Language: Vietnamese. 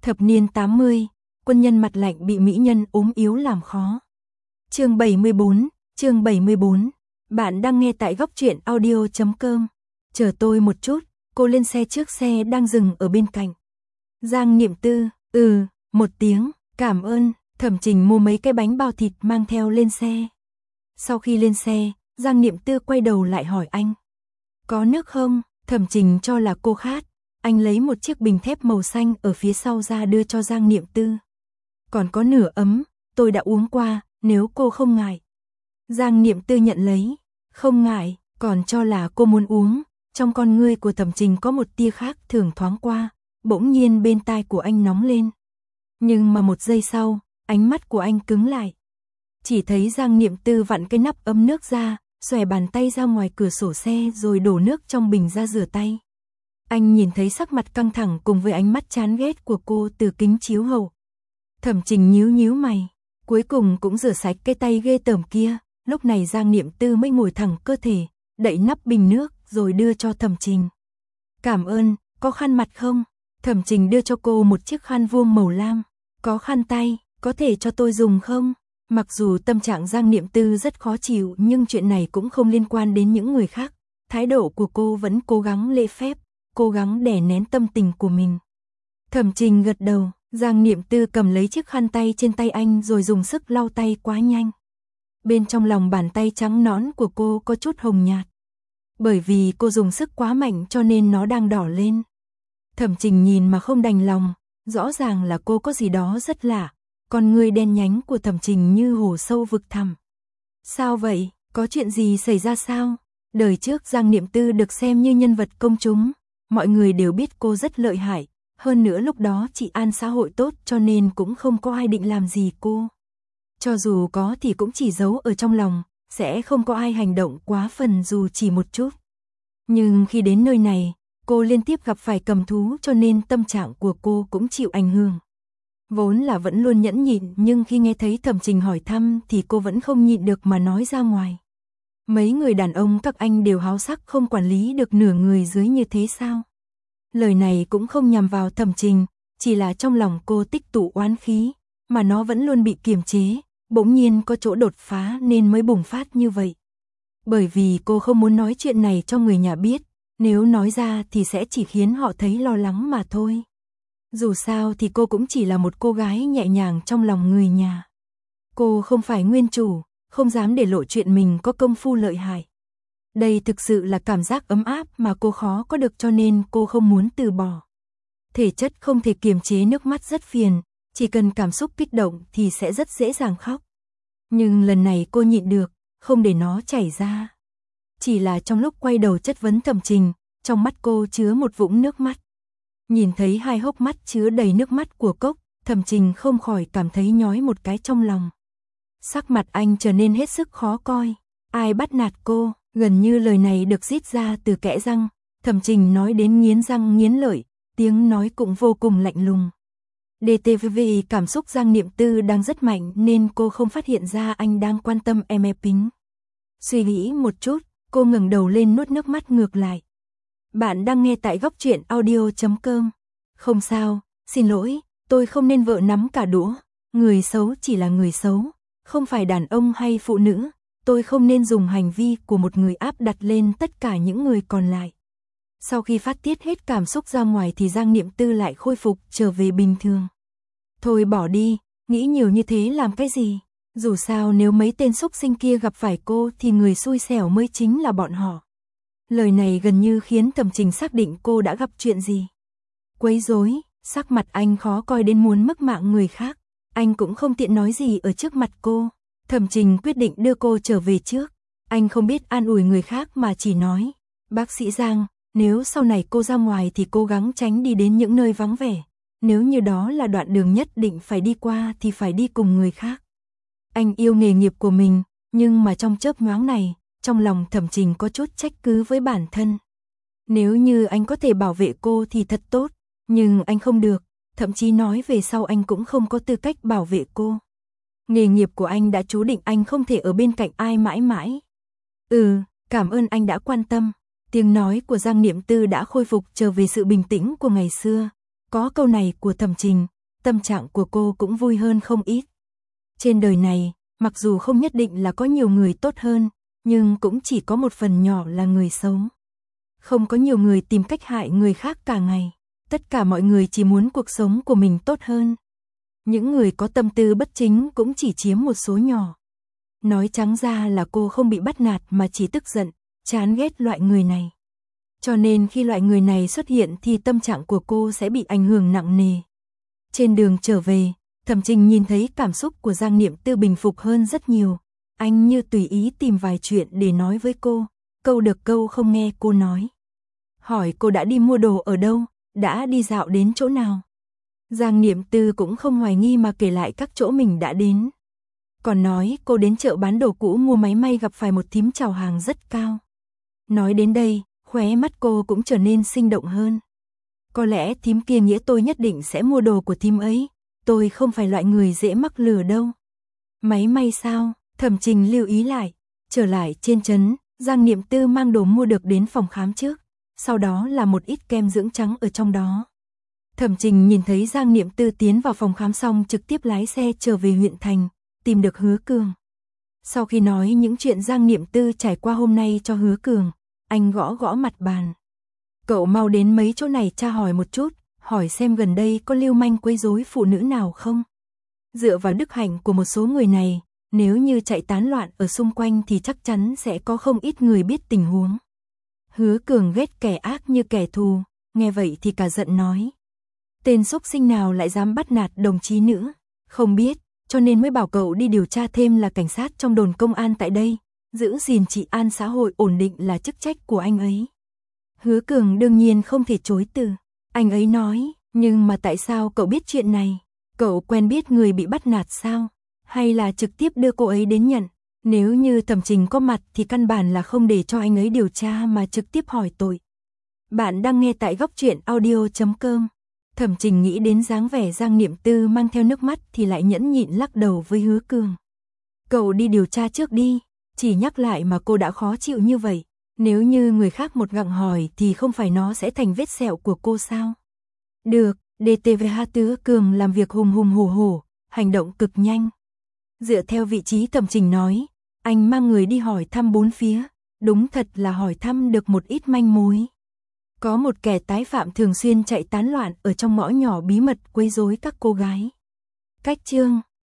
Thập niên 80, quân nhân mặt lạnh bị mỹ nhân ốm yếu làm khó. Chương 74, bạn đang nghe tại góc truyện audio.com. Chờ tôi một chút, cô lên xe trước xe đang dừng ở bên cạnh. Giang Niệm Tư, một tiếng, cảm ơn, Thẩm Trình mua mấy cái bánh bao thịt mang theo lên xe. Sau khi lên xe, Giang Niệm Tư quay đầu lại hỏi anh. Có nước không? Thẩm Trình cho là cô khát. Anh lấy một chiếc bình thép màu xanh ở phía sau ra đưa cho Giang Niệm Tư. Còn có nửa ấm, tôi đã uống qua, nếu cô không ngại. Giang Niệm Tư nhận lấy, không ngại, còn cho là cô muốn uống. Trong con ngươi của Thẩm Trình có một tia khác thường thoáng qua, bỗng nhiên bên tai của anh nóng lên. Nhưng mà một giây sau, ánh mắt của anh cứng lại. Chỉ thấy Giang Niệm Tư vặn cái nắp ấm nước ra, xòe bàn tay ra ngoài cửa sổ xe rồi đổ nước trong bình ra rửa tay. Anh nhìn thấy sắc mặt căng thẳng cùng với ánh mắt chán ghét của cô từ kính chiếu hậu. Thẩm Trình nhíu mày, cuối cùng cũng rửa sạch cái tay ghê tởm kia. Lúc này Giang Niệm Tư mới ngồi thẳng cơ thể, đậy nắp bình nước rồi đưa cho Thẩm Trình. Cảm ơn, có khăn mặt không? Thẩm Trình đưa cho cô một chiếc khăn vuông màu lam. Có khăn tay, có thể cho tôi dùng không? Mặc dù tâm trạng Giang Niệm Tư rất khó chịu nhưng chuyện này cũng không liên quan đến những người khác. Thái độ của cô vẫn cố gắng lễ phép, cố gắng đè nén tâm tình của mình. Thẩm Trình gật đầu, Giang Niệm Tư cầm lấy chiếc khăn tay trên tay anh rồi dùng sức lau tay quá nhanh. Bên trong lòng bàn tay trắng nõn của cô có chút hồng nhạt. Bởi vì cô dùng sức quá mạnh cho nên nó đang đỏ lên. Thẩm Trình nhìn mà không đành lòng, rõ ràng là cô có gì đó rất lạ. Con ngươi đen nhánh của Thẩm Trình như hồ sâu vực thẳm. Sao vậy, có chuyện gì xảy ra sao? Đời trước Giang Niệm Tư được xem như nhân vật công chúng, mọi người đều biết cô rất lợi hại, hơn nữa lúc đó trị an xã hội tốt cho nên cũng không có ai định làm gì cô. Cho dù có thì cũng chỉ giấu ở trong lòng, sẽ không có ai hành động quá phần dù chỉ một chút. Nhưng khi đến nơi này, cô liên tiếp gặp phải cầm thú cho nên tâm trạng của cô cũng chịu ảnh hưởng. Vốn là vẫn luôn nhẫn nhịn nhưng khi nghe thấy Thẩm Trình hỏi thăm thì cô vẫn không nhịn được mà nói ra ngoài. Mấy người đàn ông các anh đều háo sắc không quản lý được nửa người dưới như thế sao? Lời này cũng không nhằm vào Thẩm Trình, chỉ là trong lòng cô tích tụ oán khí, mà nó vẫn luôn bị kiềm chế, bỗng nhiên có chỗ đột phá nên mới bùng phát như vậy. Bởi vì cô không muốn nói chuyện này cho người nhà biết, nếu nói ra thì sẽ chỉ khiến họ thấy lo lắng mà thôi. Dù sao thì cô cũng chỉ là một cô gái nhẹ nhàng trong lòng người nhà. Cô không phải nguyên chủ, không dám để lộ chuyện mình có công phu lợi hại. Đây thực sự là cảm giác ấm áp mà cô khó có được cho nên cô không muốn từ bỏ. Thể chất không thể kiềm chế nước mắt rất phiền, chỉ cần cảm xúc kích động thì sẽ rất dễ dàng khóc. Nhưng lần này cô nhịn được, không để nó chảy ra. Chỉ là trong lúc quay đầu chất vấn Thẩm Trình, trong mắt cô chứa một vũng nước mắt. Nhìn thấy hai hốc mắt chứa đầy nước mắt của Cốc, Thẩm Trình không khỏi cảm thấy nhói một cái trong lòng. Sắc mặt anh trở nên hết sức khó coi. Ai bắt nạt cô? Gần như lời này được rít ra từ kẽ răng. Thẩm Trình nói đến nghiến răng nghiến lợi, tiếng nói cũng vô cùng lạnh lùng. DTV cảm xúc Giang Niệm Tư đang rất mạnh nên cô không phát hiện ra anh đang quan tâm em Pính. Suy nghĩ một chút, cô ngẩng đầu lên nuốt nước mắt ngược lại. Bạn đang nghe tại góc truyện audio.com. Không sao, xin lỗi, tôi không nên vợ nắm cả đũa. Người xấu chỉ là người xấu, không phải đàn ông hay phụ nữ. Tôi không nên dùng hành vi của một người áp đặt lên tất cả những người còn lại. Sau khi phát tiết hết cảm xúc ra ngoài thì Giang Niệm Tư lại khôi phục trở về bình thường. Thôi bỏ đi, nghĩ nhiều như thế làm cái gì? Dù sao nếu mấy tên xúc sinh kia gặp phải cô thì người xui xẻo mới chính là bọn họ. Lời này gần như khiến Thẩm Trình xác định cô đã gặp chuyện gì. Quấy rối, sắc mặt anh khó coi đến muốn mất mạng người khác. Anh cũng không tiện nói gì ở trước mặt cô. Thẩm Trình quyết định đưa cô trở về trước. Anh không biết an ủi người khác mà chỉ nói. Bác sĩ Giang, nếu sau này cô ra ngoài thì cố gắng tránh đi đến những nơi vắng vẻ. Nếu như đó là đoạn đường nhất định phải đi qua thì phải đi cùng người khác. Anh yêu nghề nghiệp của mình, nhưng mà trong chớp nhoáng này, trong lòng Thẩm Trình có chút trách cứ với bản thân. Nếu như anh có thể bảo vệ cô thì thật tốt, nhưng anh không được, thậm chí nói về sau anh cũng không có tư cách bảo vệ cô. Nghề nghiệp của anh đã chú định anh không thể ở bên cạnh ai mãi mãi. Cảm ơn anh đã quan tâm. Tiếng nói của Giang Niệm Tư đã khôi phục trở về sự bình tĩnh của ngày xưa. Có câu này của Thẩm Trình, tâm trạng của cô cũng vui hơn không ít. Trên đời này, mặc dù không nhất định là có nhiều người tốt hơn, nhưng cũng chỉ có một phần nhỏ là người xấu. Không có nhiều người tìm cách hại người khác cả ngày. Tất cả mọi người chỉ muốn cuộc sống của mình tốt hơn. Những người có tâm tư bất chính cũng chỉ chiếm một số nhỏ. Nói trắng ra là cô không bị bắt nạt mà chỉ tức giận, chán ghét loại người này. Cho nên khi loại người này xuất hiện thì tâm trạng của cô sẽ bị ảnh hưởng nặng nề. Trên đường trở về, Thẩm Trình nhìn thấy cảm xúc của Giang Niệm Tư bình phục hơn rất nhiều. Anh như tùy ý tìm vài chuyện để nói với cô, câu được câu không nghe cô nói. Hỏi cô đã đi mua đồ ở đâu, đã đi dạo đến chỗ nào. Giang Niệm Tư cũng không hoài nghi mà kể lại các chỗ mình đã đến. Còn nói cô đến chợ bán đồ cũ mua máy may gặp phải một thím chào hàng rất cao. Nói đến đây, khóe mắt cô cũng trở nên sinh động hơn. Có lẽ thím kia nghĩa tôi nhất định sẽ mua đồ của thím ấy. Tôi không phải loại người dễ mắc lừa đâu. Máy may sao? Thẩm Trình lưu ý lại. Trở lại trên trấn, Giang Niệm Tư mang đồ mua được đến phòng khám trước. Sau đó là một ít kem dưỡng trắng ở trong đó. Thẩm Trình nhìn thấy Giang Niệm Tư tiến vào phòng khám xong trực tiếp lái xe trở về huyện thành, tìm được Hứa Cường. Sau khi nói những chuyện Giang Niệm Tư trải qua hôm nay cho Hứa Cường, anh gõ gõ mặt bàn. Cậu mau đến mấy chỗ này tra hỏi một chút, hỏi xem gần đây có lưu manh quấy rối phụ nữ nào không. Dựa vào đức hạnh của một số người này, nếu như chạy tán loạn ở xung quanh thì chắc chắn sẽ có không ít người biết tình huống. Hứa Cường ghét kẻ ác như kẻ thù, nghe vậy thì cả giận nói. Tên xúc sinh nào lại dám bắt nạt đồng chí nữa, không biết, cho nên mới bảo cậu đi điều tra thêm là cảnh sát trong đồn công an tại đây, giữ gìn trị an xã hội ổn định là chức trách của anh ấy. Hứa Cường đương nhiên không thể chối từ, anh ấy nói, nhưng mà tại sao cậu biết chuyện này, cậu quen biết người bị bắt nạt sao, hay là trực tiếp đưa cô ấy đến nhận, nếu như Thẩm Trình có mặt thì căn bản là không để cho anh ấy điều tra mà trực tiếp hỏi tội. Bạn đang nghe tại góc truyện audio.com. Thẩm Trình nghĩ đến dáng vẻ Giang Niệm Tư mang theo nước mắt thì lại nhẫn nhịn lắc đầu với Hứa Cường. Cậu đi điều tra trước đi, chỉ nhắc lại mà cô đã khó chịu như vậy, nếu như người khác một gặng hỏi thì không phải nó sẽ thành vết sẹo của cô sao? Được, DTVH Hứa Cường làm việc hùng hùng hổ hổ, hành động cực nhanh. Dựa theo vị trí Thẩm Trình nói, anh mang người đi hỏi thăm bốn phía, đúng thật là hỏi thăm được một ít manh mối. Có một kẻ tái phạm thường xuyên chạy tán loạn ở trong ngõ nhỏ bí mật quấy rối các cô gái. Cách chương